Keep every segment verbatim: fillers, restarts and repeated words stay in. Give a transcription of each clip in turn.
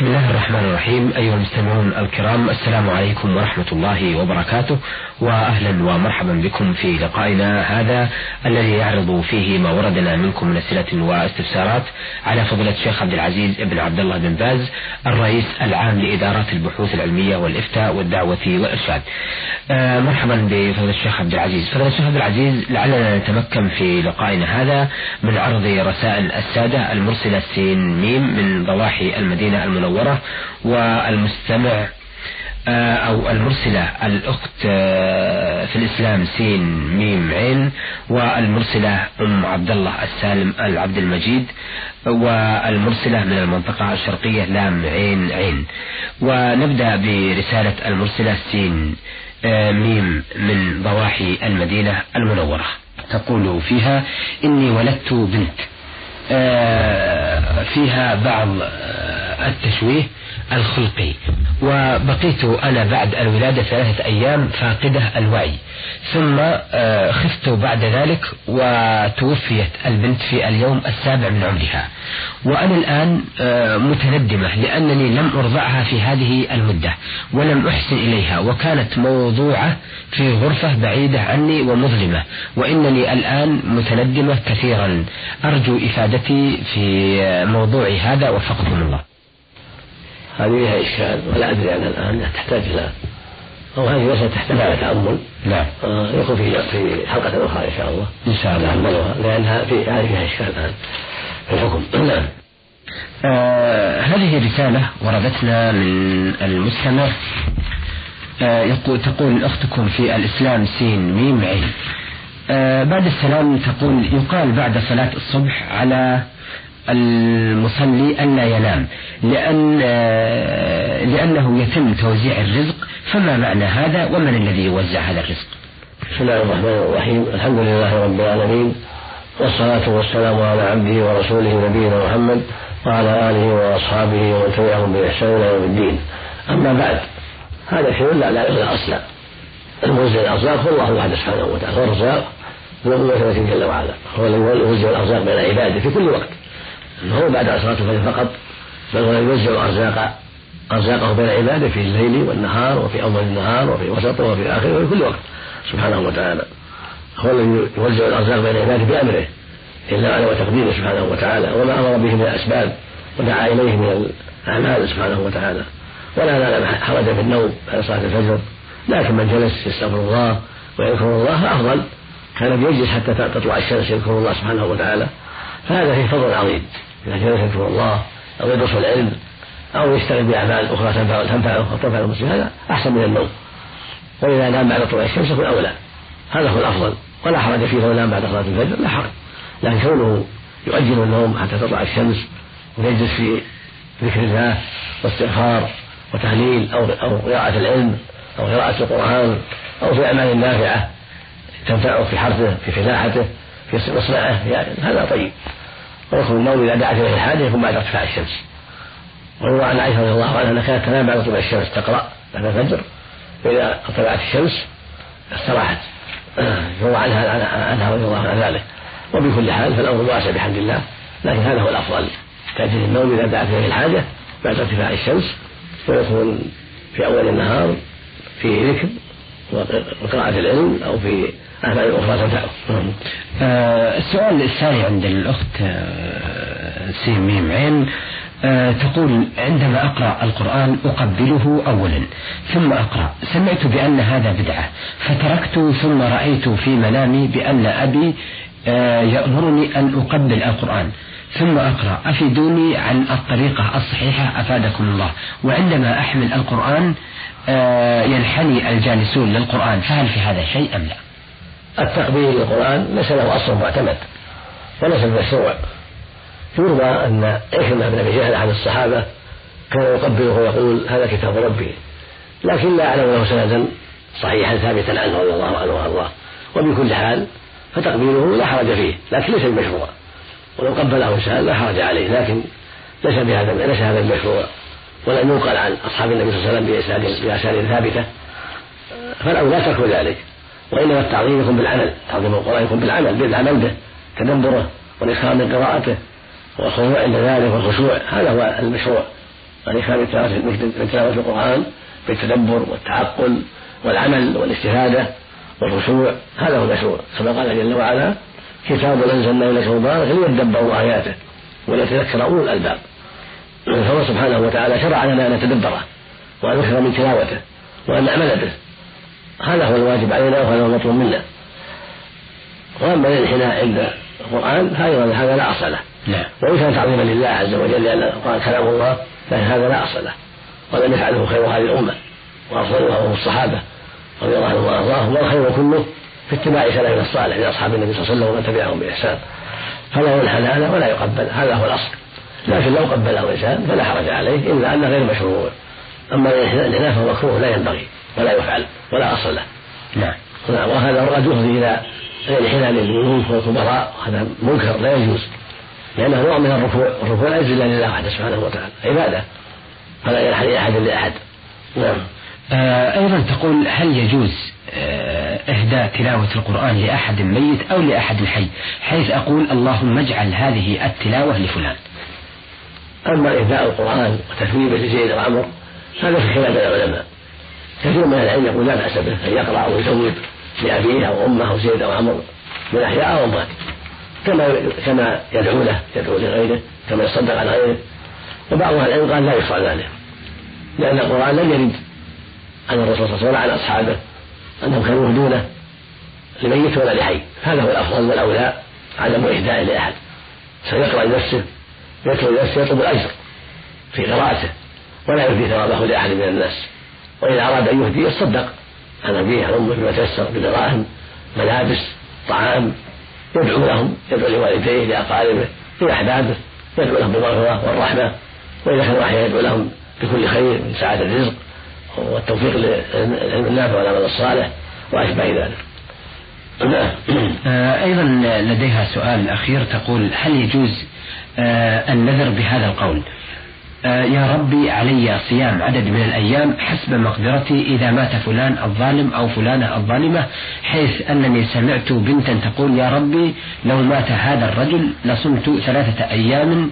بسم الله الرحمن الرحيم. أيها المستمعون الكرام، السلام عليكم ورحمة الله وبركاته، وأهلا ومرحبا بكم في لقائنا هذا الذي يعرض فيه ما وردنا منكم من أسئلة واستفسارات على فضيلة الشيخ عبد العزيز بن عبد الله بن باز، الرئيس العام لإدارات البحوث العلمية والإفتاء والدعوة والإرشاد. آه مرحبا بفضيلة الشيخ عبد العزيز. فضيلة الشيخ عبد العزيز، لعلنا نتمكن في لقائنا هذا من عرض رسائل السادة المرسلة سين ميم من ضواحي المدينة المنورة، والمستمع أو المرسلة الأخت في الإسلام سين ميم عين، والمرسلة أم عبد الله السالم العبد المجيد، والمرسلة من المنطقة الشرقية لام عين عين. ونبدأ برسالة المرسلة سين ميم من ضواحي المدينة المنورة، تقول فيها: إني ولدت بنت فيها بعض التشويه الخلقي، وبقيت أنا بعد الولادة ثلاثة أيام فاقدة الوعي، ثم خفت بعد ذلك وتوفيت البنت في اليوم السابع من عمرها، وأنا الآن متندمة لأنني لم أرضعها في هذه المدة ولم أحسن إليها، وكانت موضوعة في غرفة بعيدة عني ومظلمة، وإنني الآن متندمة كثيرا. أرجو إفادتي في موضوع هذا وفقكم الله. هذه لها إشكال ولا أدري أنا الآن تحتاج إلى، أو هذه مسألة تحتاج إلى تأمل. نعم. آه يكون في في حلقة أخرى إن شاء الله إن شاء الله نتأملها، لأنها في هذه فيها إشكال الآن في الحكم. نعم. آه هذه رسالة وردتنا من المستمع، آه يقول تقول أختكم في الإسلام سين ميم عين. آه بعد السلام تقول: يقال بعد صلاة الصبح على المصلي ألا ينام لأن لأنه يتم توزيع الرزق، فما معنى هذا ومن الذي يوزع هذا الرزق؟ بسم الله الرحمن الرحيم. الحمد لله رب العالمين، والصلاة والسلام على عبده ورسوله نبينا محمد وعلى آله وأصحابه ومن تبعهم بإحسان إلى يوم الدين. أما بعد، هذا شيء لا لا يوزع أصلا. الموزع الأرزاق هو الله وحده سبحانه وتعالى، هو الرزاق بقوته جل وعلا، هو الذي يوزع الأرزاق بين عباده في كل وقت، هو بعد صلاة الفجر فقط، بل هو يوزع أرزاق أرزاقه بين عباده في الليل والنهار، وفي أول النهار وفي وسطه وفي آخره وفي كل وقت سبحانه وتعالى. هو الذي يوزع الأرزاق بين عباده بأمره إلا على وتقديره سبحانه وتعالى، وما أمر به من الأسباب ودعا إليه من الأعمال سبحانه وتعالى. ولا نال حرج في النوم بعد صلاة الفجر، لكن من جلس يستغفر الله ويذكر الله أفضل، كان يجلس حتى تطلع الشمس يذكر الله سبحانه وتعالى، فهذا فيه فضل عظيم. إذا جلس يذكر الله أو يدرس العلم أو يشتغل بأعمال أخرى تنفعه أو تنفع المسلم، هذا أحسن من النوم. وإذا نام بعد طلوع الشمس يكون أولى، هذا هو الأفضل، ولا حرج فيه لو نام بعد صلاة الفجر، لا حرج. لكن كونه يؤجل النوم حتى تطلع الشمس ويجلس في ذكر الله واستغفار وتهليل أو أو قراءة العلم أو قراءة القرآن أو في أعمال نافعة تنفعه في حرثه في فلاحته في مصنعه، يعني هذا طيب. ويكون النوم إذا دعت إليه الحاجة يكون بعد ارتفاع الشمس. ويروى عن عائشة رضي الله عنها أنها كانت تنام بعد طلوع الشمس تقرأ بعد الفجر، فإذا طلعت الشمس استراحت. يروى عنها عنها رضي الله عن ذلك. وبكل حال فالأمر واسع بحمد الله، لكن هذا هو الأفضل، تأتي النوم إذا دعت إليه الحاجة بعد ارتفاع الشمس، ويكون في أول النهار في ذكر وقراءة العلم أو في أعمال أخرى تنفعه. آه السؤال الثاني عند الأخت آه سين ميم عين، آه تقول: عندما أقرأ القرآن أقبله أولا ثم أقرأ، سمعت بأن هذا بدعة فتركت، ثم رأيت في منامي بأن أبي آه يأمرني أن أقبل القرآن ثم أقرأ، أفيدوني عن الطريقة الصحيحة أفادكم الله. وعندما أحمل القرآن آه ينحني الجالسون للقرآن، فهل في هذا شيء أم لا؟ التقبيل للقرآن ليس له أصل معتمد وليس بمشروع. يروى أن عكرمة بن أبي جهل عن الصحابة كان يقبله ويقول: هذا كتاب ربي، لكن لا أعلم له سندا صحيحا ثابتا عنه رضي الله عنه وأرضاه. وبكل حال فتقبيله لا حرج فيه، لكن ليس بمشروع، ولو قبله إنسان لا حرج عليه، لكن ليس بهذا ليس هذا المشروع، ولم ينقل عن أصحاب النبي صلى الله عليه وسلم بأسانيد ثابتة، فالأولى لا ترك ذلك. وإنما التعظيم يكون بالعمل، تعظيم القرآن يكون بالعمل، بالعمل به تدبره والإكثار من قراءته والخضوع عند ذلك والخشوع، هذا هو المشروع. الإكثار من تلاوة القرآن بالتدبر والتعقل والعمل والاستفادة والخشوع، هذا هو المشروع كما قال جل وعلا: كتاب أنزلناه إليك مبارك ليدبروا آياته وليتذكر أولو الألباب. فهو سبحانه وتعالى شرع لنا أن نتدبره وأن نكثر من تلاوته وأن نعمل به، هذا هو الواجب علينا وهذا هو المطلوب منا. وأما الانحناء عند القرآن هذا لا أصل له، وإن كان تعظيما لله عز وجل لأن القرآن كلام الله، لكن هذا لا أصل له ولم يفعله خير هذه الأمة وأفضلها هم الصحابة رضي الله عنهم وأرضاهم، والخير كله في اتباع سلفنا الصالح لأصحاب النبي صلى الله عليه وسلم ومن تبعهم بإحسان، فلا ينحنى هذا ولا يقبل، هذا هو الأصل. لكن لو قبله الإنسان فلا حرج عليه إلا أنه غير مشروع. أما الانحناء فهو مكروه لا ينبغي ولا يفعل ولا أصل له. نعم. وهذا قد يفضي إلى الانحناء للملوك والكبراء، هذا منكر لا يجوز، لأنه نوع من الركوع، والركوع لا يجوز إلا لله وحده سبحانه وتعالى، عبادة فلا ينحني أحد لأحد. نعم. آه أيضا تقول: هل يجوز آه إهداء تلاوة القرآن لأحد ميت أو لأحد حي، حيث أقول اللهم اجعل هذه التلاوة لفلان؟ أما إهداء القرآن وتثويبه لزيد وعمر هذا في خلاف العلماء، كثير من العلم يقول لا بأس به أن يقرأ أو يثوب لأبيه أو أمه أو زيد أو عمر من أحياء أو أموات، كما كما يدعو له يدعو لغيره، كما يصدق على غيره. وبعض أهل العلم قال لا يشرع ذلك، لأن القرآن لم يرد عن الرسول صلى الله عليه وسلم ولا عن أصحابه أنهم كانوا يهدونه لميت ولا لحي، هذا هو الأفضل والأولى عدم إهداء لأحد، سيقرأ لنفسه يطلب لنفسه يطلب الأجر في قراءته ولا يهدي ثوابه لأحد من الناس. وإذا أراد أن يهدي يصدق عن أبيه عن أمه بما تيسر بدراهم ملابس طعام، يدعو لهم، يدعو لوالديه لأقاربه لأحبابه، يدعو لهم بالمغفرة والرحمة، وإذا كانوا أحياء يدعو لهم بكل خير من سعادة الرزق والتوفيق للعلم النافع والعمل الصالح وأشبه ذلك. أيضا لديها سؤال أخير، تقول: هل يجوز النذر بهذا القول: يا ربي علي صيام عدد من الأيام حسب مقدرتي إذا مات فلان الظالم أو فلانة الظالمة، حيث أنني سمعت بنتا تقول: يا ربي لو مات هذا الرجل لصمت ثلاثة أيام،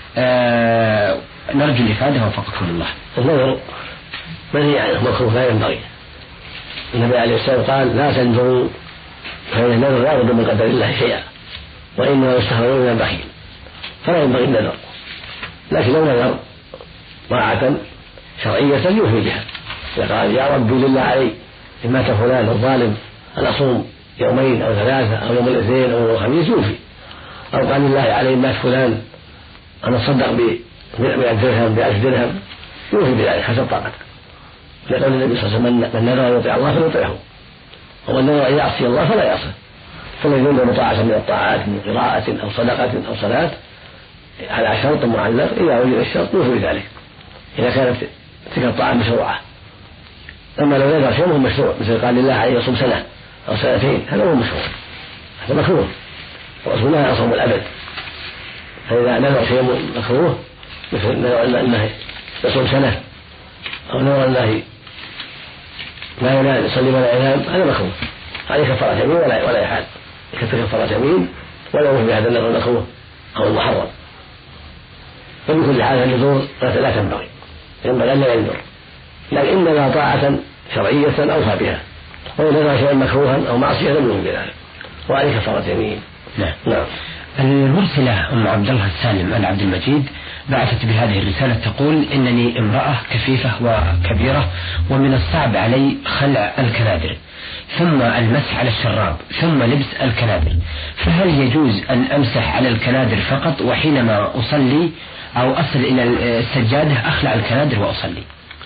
نرجو الإفادة وفقكم الله. النذر منهي عنه مكروه لا ينبغي، النبي عليه الصلاة والسلام قال: لا تنذروا فإن النذر لا يرد من قدر الله شيئا وإنما يستهون من البخيل، فلا ينبغي النذر. لكن لو نذر طاعة شرعية يوفي بها، قال: يا ربي لله علي إن مات فلان الظالم أن أصوم يومين أو ثلاثة أو يوم الاثنين أو يوم الخميس، يوفي. أو قال: لله علي إن مات فلان أن أتصدق بمئة درهم بألف درهم، يوفي بذلك حسب طاقته، لقول النبي صلى الله عليه وسلم: من نذر أن يطيع الله فليطيعه، ومن نذر أن يعصي الله فلا يعصه. فالذي ينذر طاعة من الطاعات من قراءة أو صدقة أو صلاة على شرط معلق إذا وجد الشرط يوفي بذلك إذا كانت تلك الطاعة مشروعة. أما لو نذر شيء هو مشروع، مثل قال لله عليه يصوم سنة أو سنتين، هذا هو مشروع، هذا مكروه، والرسول لا يصوم الأبد. فإذا نذر شيء مكروه مثل نذر أنه يصوم سنة أو نذر أنه لا ينام يصلي ولا ينام، هذا مكروه، عليه كفارة يمين ولا ولا يحال، يكفر كفارة يمين ولا يوفي بهذا النذر المكروه أو المحرم. فبكل حال النذور لا تنبغي، ينبغي أن لا ينذر، لكن إنما طاعة شرعية أوفى بها، وإن نذر شيئا مكروها أو معصية لم يوفي بذلك وعليه كفارة يمين. نعم. نعم. المرسلة أم عبد الله السالم العبد المجيد بعثت بهذه الرسالة تقول: إنني امرأة كفيفة وكبيرة ومن الصعب علي خلع الكنادر ثم المسح على الشراب ثم لبس الكنادر، فهل يجوز أن أمسح على الكنادر فقط وحينما أصلي أو أصل إلى السجادة أخلع الكنادر وأصلي؟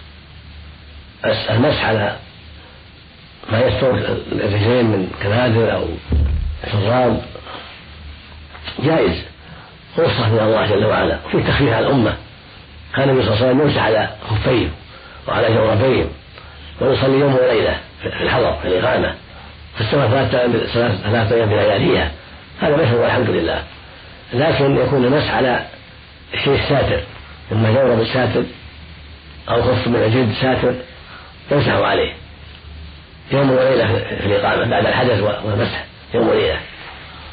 المسح على ما يستر الرجلين من كنادر أو شراب جائز، رخصة من الله جل وعلا، وفي تخفيف على الأمة. كان النبي صلى الله عليه وسلم يمسح على خفيه وعلى جوربيه ويصلي يوم وليلة في الحضر في الإقامة في السنة ثلاثة أيام بلياليها، هذا مشروع الحمد لله. لكن يكون المسح على الشيء الساتر، إما جورب الساتر أو خف من الجلد ساتر يمسح عليه يوم وليلة في الإقامة بعد الحدث والمسح يوم وليلة.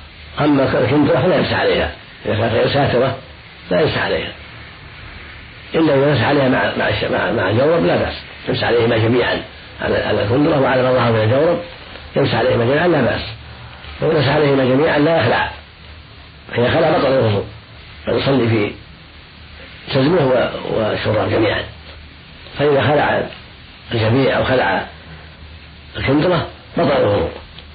أما الكندرة فلا يمسح عليها، إذا كانت غير ساترة لا يمسح عليها إلا إذا مسح عليها مع مع مع الجورب لا بأس، يمسح عليهما جميعا على الكندرة وعلى ما ظهر من الجورب، يمسح عليهما جميعا لا بأس. ويمسح عليهما جميعا لا يخلع، فإذا خلع بطل الوضوء، فيصلي في تزمه والشراب جميعا. فإذا خلع الجميع أو خلع الكندرة بطل الوضوء.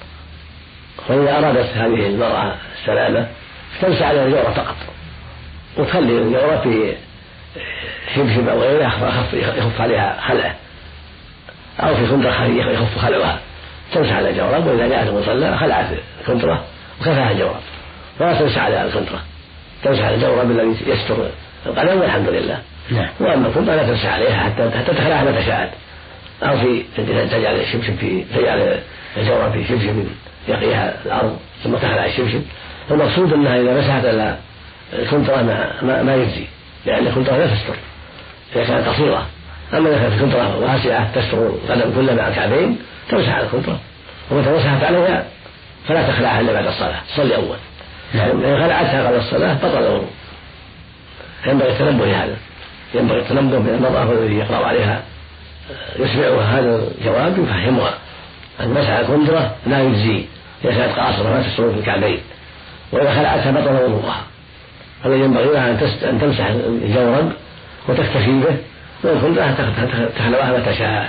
وإذا أرادت هذه المرأة السلامة تمسح عليها الجورب فقط، وتخلي الجورب في شبشب أو غيره يخف عليها خلعه، أو في كندرة يخف خلعها، تمسح على الجورب. وإذا جاءت المصلى خلعت الكندرة وكفاها الجورب، ولا تمسح على الكندرة، تمسح على الجورب الذي يستر القدم والحمد لله. نعم. وأما الكندرة لا تمسح عليها حتى حتى تخلعها متى شاءت، أو في تجعل الشبشب في تجعل الجورب في شبشب يقيها الأرض ثم تخلع الشبشب. المقصود أنها إذا مسحت على الكندرة ما, ما, ما يجزي، لأن الكندرة لا تستر إذا كانت قصيرة. أما إذا كانت الكندرة واسعة تستر القدم كلها مع الكعبين تمسح على الكندرة، ومتى مسحت عليها فلا تخلعها إلا بعد الصلاة، تصلي أول. إن خلعتها قبل الصلاة بطل الوضوء. ينبغي التنبه لهذا، ينبغي التنبه من المرأة الذي يقرأ عليها يسمعها هذا الجواب يفهمها أن مسح الكندرة لا يجزي إذا كانت قاصرة ما تستر في الكعبين، وإذا خلعتها بطل وضوءها. هذا ينبغي لها أن تمسح الجورب وتكتفي به، والكندرة تخلعها متى شاءت.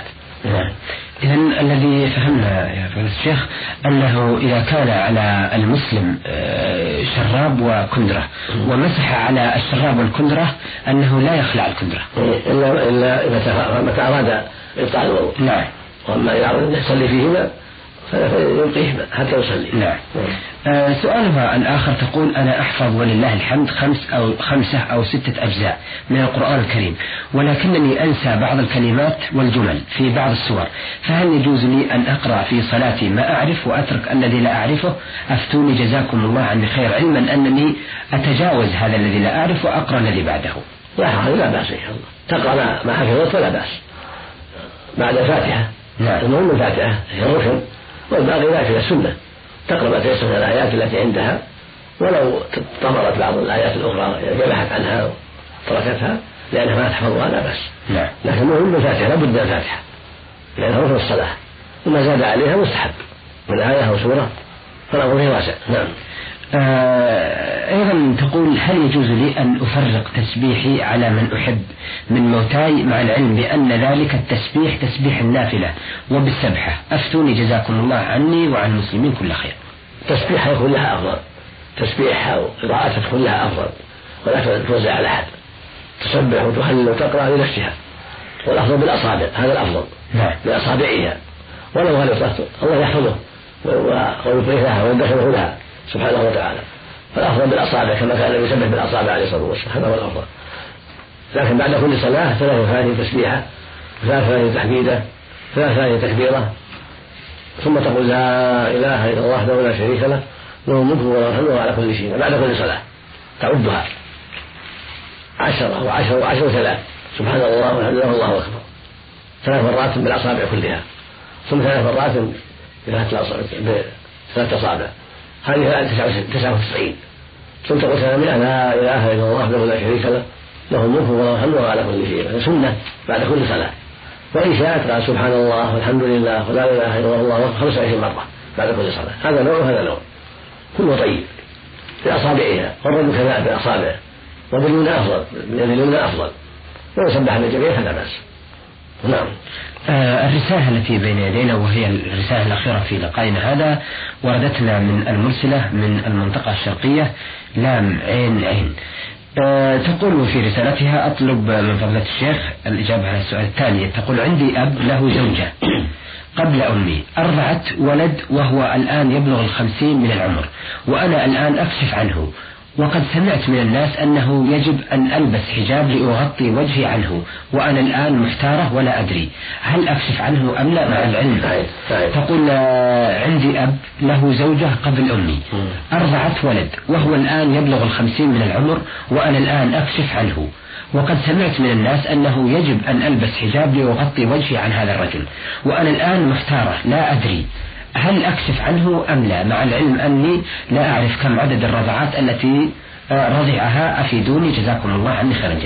إذن الذي فهمنا يا فضيلة الشيخ أنه إذا كان على المسلم شراب وكندرة ومسح على الشراب والكندرة أنه لا يخلع الكندرة إلا إلا إذا متى أراد إبطال الوضوء. نعم. وأما إذا أراد يصلي فيهما فيبقيهما حتى يصلي. نعم. آه سؤالها الآخر تقول أنا أحفظ ولله الحمد خمس أو خمسة أو ستة أجزاء من القرآن الكريم، ولكنني أنسى بعض الكلمات والجمل في بعض السور، فهل يجوز لي أن أقرأ في صلاتي ما أعرف وأترك الذي لا أعرفه؟ أفتوني جزاكم الله عني خير، علما أنني أتجاوز هذا الذي لا أعرف وأقرأ الذي بعده. لا حرج، لا بأس إن شاء الله، تقرأ ما حفظت ولا بأس بعد الفاتحة. نعم. المهم الفاتحة هي الركن، والباقي نافلة السنة، تقرأ ما تيسر من الآيات التي عندها، ولو طمرت بعض الآيات الأخرى جمحت عنها وتركتها لأنها ما تحفظها لا بأس. نعم. لكن المهم الفاتحة لابد من الفاتحة لأنها ركن الصلاة، وما زاد عليها مستحب من آية أو سورة فالأمر فيه واسع. نعم. آه أيضا تقول هل يجوز لي أن أفرق تسبيحي على من أحب من موتاي مع العلم بأن ذلك التسبيح تسبيح النافلة وبالسبحة؟ أفتوني جزاكم الله عني وعن المسلمين كل خير. تسبيحها يكون لها أفضل، تسبيحها وقراءتها تكون لها أفضل، ولا توزع على أحد، تسبح وتهلل وتقرأ لنفسها، والأفضل بالأصابع، هذا الأفضل. نعم. بأصابعها، ولو غلطت الله يحفظه ويبقيها ويدخله لها سبحانه وتعالى، فالأفضل بالأصابع كما كان يسبح بالأصابع عليه الصلاة والسلام، هذا هو الأفضل. لكن بعد كل صلاة ثلاث ثانية تسبيحة، ثلاث ثانية تحميدة، ثلاث ثانية تكبيرة، ثم تقول لا إله إلا الله وحده لا شريك له له الملك وله الحمد وهو على كل شيء. بعد كل صلاة تعدها عشرة وعشرة وعشرة ثلاث، سبحان الله والحمد لله والله أكبر، ثلاث مرات بالأصابع كلها، ثم ثلاث مرات بثلاث أصابع، هذه تسعة وتسعين. ثم تقول ثمانية لا إله إلا الله وحده لا شريك له له الملك وله الحمد وهو على كل شيء. هذا سنة بعد كل صلاة. وإن شاءت قال سبحان الله والحمد لله ولا إله إلا الله خمسة وعشرين مرة بعد كل صلاة. هذا نوع وهذا نوع، كله طيب بأصابعها، والرجل كذلك بأصابعه، وباليمنى أفضل، باليمنى أفضل، ويسبح بالجميع فلا بأس. نعم. آه الرسالة التي بين يدينا وهي الرسالة الأخيرة في لقائنا هذا وردتنا من المرسلة من المنطقة الشرقية لام عين عين. أه تقول في رسالتها أطلب من فضيلة الشيخ الإجابة على السؤال التالي. تقول عندي أب له زوجة قبل أمي أرضعت ولد وهو الآن يبلغ الخمسين من العمر، وأنا الآن أكشف عنه، وقد سمعت من الناس أنه يجب أن ألبس حجاب لأغطي وجهي عنه، وأنا الآن محتارة ولا أدري هل أكشف عنه أم لا مع العلم. تقول عندي أب له زوجة قبل أمي أرضعت ولد وهو الآن يبلغ الخمسين من العمر، وأنا الآن أكشف عنه، وقد سمعت من الناس أنه يجب أن ألبس حجاب لأغطي وجهي عن هذا الرجل، وأنا الآن محتارة لا أدري هل أكشف عنه أم لا مع العلم أني لا أعرف كم عدد الرضعات التي رضعها، أفيدوني جزاكم الله عني خير الجزاء.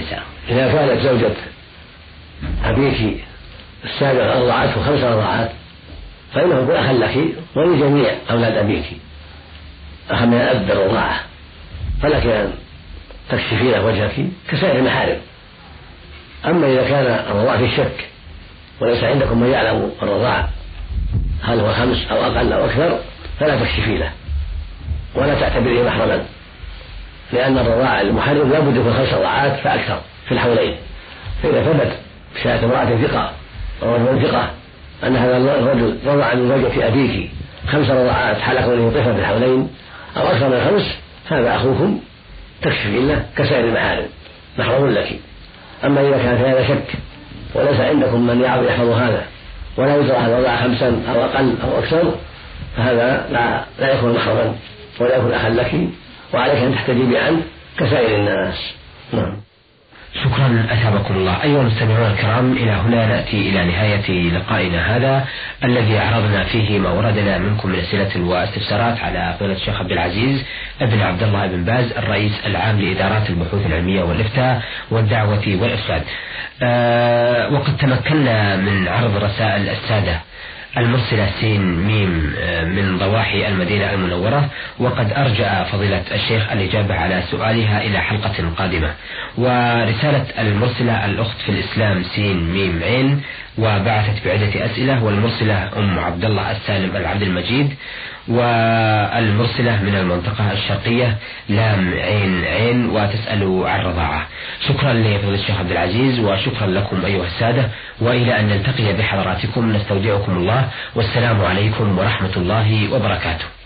إذا كانت زوجة أبيك السابق أرضعته خمس رضعات فإنه يكون أخا لك ولجميع أولاد أبيك، أخا من الأب بالرضاعة، فلك أن تكشفين وجهك كسائر المحارم. أما إذا كان الرضاع في شك وليس عندكم من يعلم الرضاع هل هو خمس أو أقل أو أكثر فلا تكشفي له ولا تعتبريه محرما، لأن الرضاع المحرم لا بد يكون خمس رضعات فأكثر في الحولين. فإذا ثبت بشهادة امرأة ثقة أو رجل ثقة أن هذا الرجل رضع من زوجة أبيك خمس رضعات حال كونه طفلا في الحولين أو أكثر من خمس، هذا أخوكم تكشفين له كسائر المحارم محرم لك. أما إذا كان في هذا شك وليس عندكم من يعرف يحفظ هذا ولا يدرى هل وضع خمسا أو أقل أو أكثر فهذا لا, لا يكون محرما ولا يكون أخا لك، وعليك أن تحتجبي عنه كسائر الناس. نعم. شكرا أثابكم الله. أيها المستمعون الكرام، إلى هنا نأتي إلى نهاية لقائنا هذا الذي عرضنا فيه ما وردنا منكم من أسئلة واستفسارات على فضيلة الشيخ عبد العزيز ابن عبد الله بن باز الرئيس العام لإدارات البحوث العلمية والإفتاء والدعوة والإرشاد. أه وقد تمكنا من عرض رسائل السادة المرسلة سين ميم من ضواحي المدينة المنورة، وقد أرجع فضيلة الشيخ الإجابة على سؤالها إلى حلقة قادمة. ورسالة المرسلة الأخت في الإسلام سين ميم عين وبعثت بعدة أسئلة، والمرسلة أم عبد الله السالم العبد المجيد، والمرسلة من المنطقة الشرقية لام عين عين وتسأل عن رضاعة. شكرا لفضيلة الشيخ عبد العزيز وشكرا لكم أيها السادة، وإلى أن نلتقي بحضراتكم نستودعكم الله، والسلام عليكم ورحمة الله وبركاته.